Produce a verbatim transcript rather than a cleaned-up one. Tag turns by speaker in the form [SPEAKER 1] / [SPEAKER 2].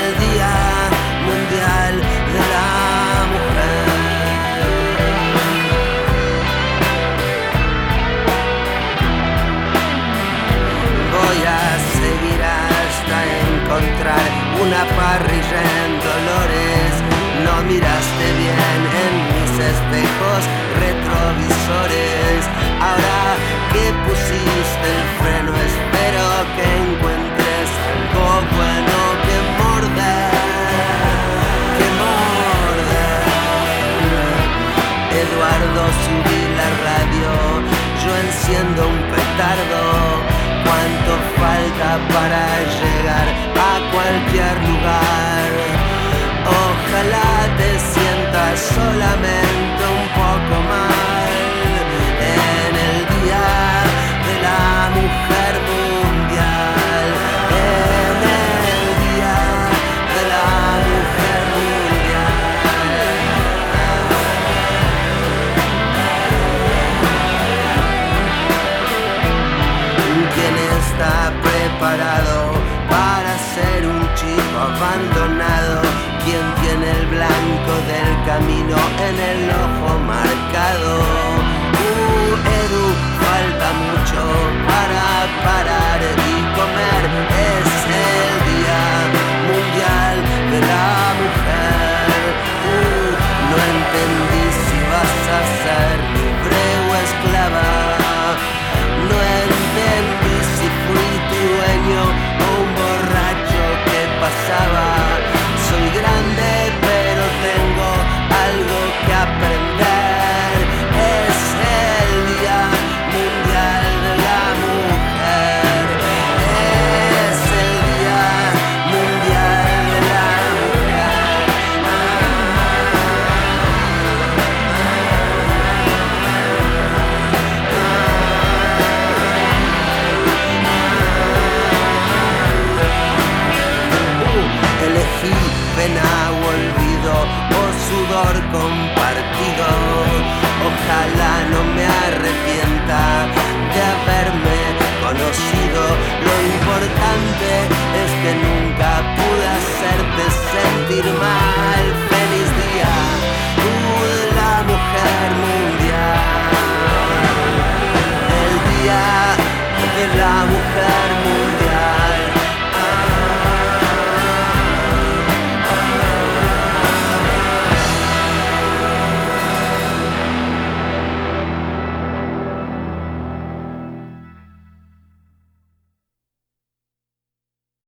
[SPEAKER 1] el Día Mundial de la Mujer. Voy a seguir hasta encontrar una parrilla en Dolores. No miraste bien en mis espejos retrovisores. Ahora que pusiste el freno, espero que encuentres algo bueno que morder, que morder. Eduardo, subí la radio, yo enciendo un petardo. ¿Cuánto falta para llegar a cualquier lugar? Ojalá te sientas solamente un poco mal en el Día de la Mujer Mundial, en el Día de la Mujer Mundial. ¿Quién está preparado para ser un chico abandonado? ¿Quién tiene el blanco del camino en el ojo marcado? Uh, Edu, falta mucho para parar y comer. Es el Día Mundial de la Mujer. Uh, no entendí si vas a ser libre o esclava. No entendí si fui tu dueño o un borracho que pasaba. Soy grande pero tengo algo que aprender. Es el Día Mundial de la Mujer. Es el Día Mundial de la Mujer. Uh, elegí pena o olvido o sudor compartido. Ojalá no me arrepienta de haberme conocido. Lo importante es que nunca pude hacerte sentir mal.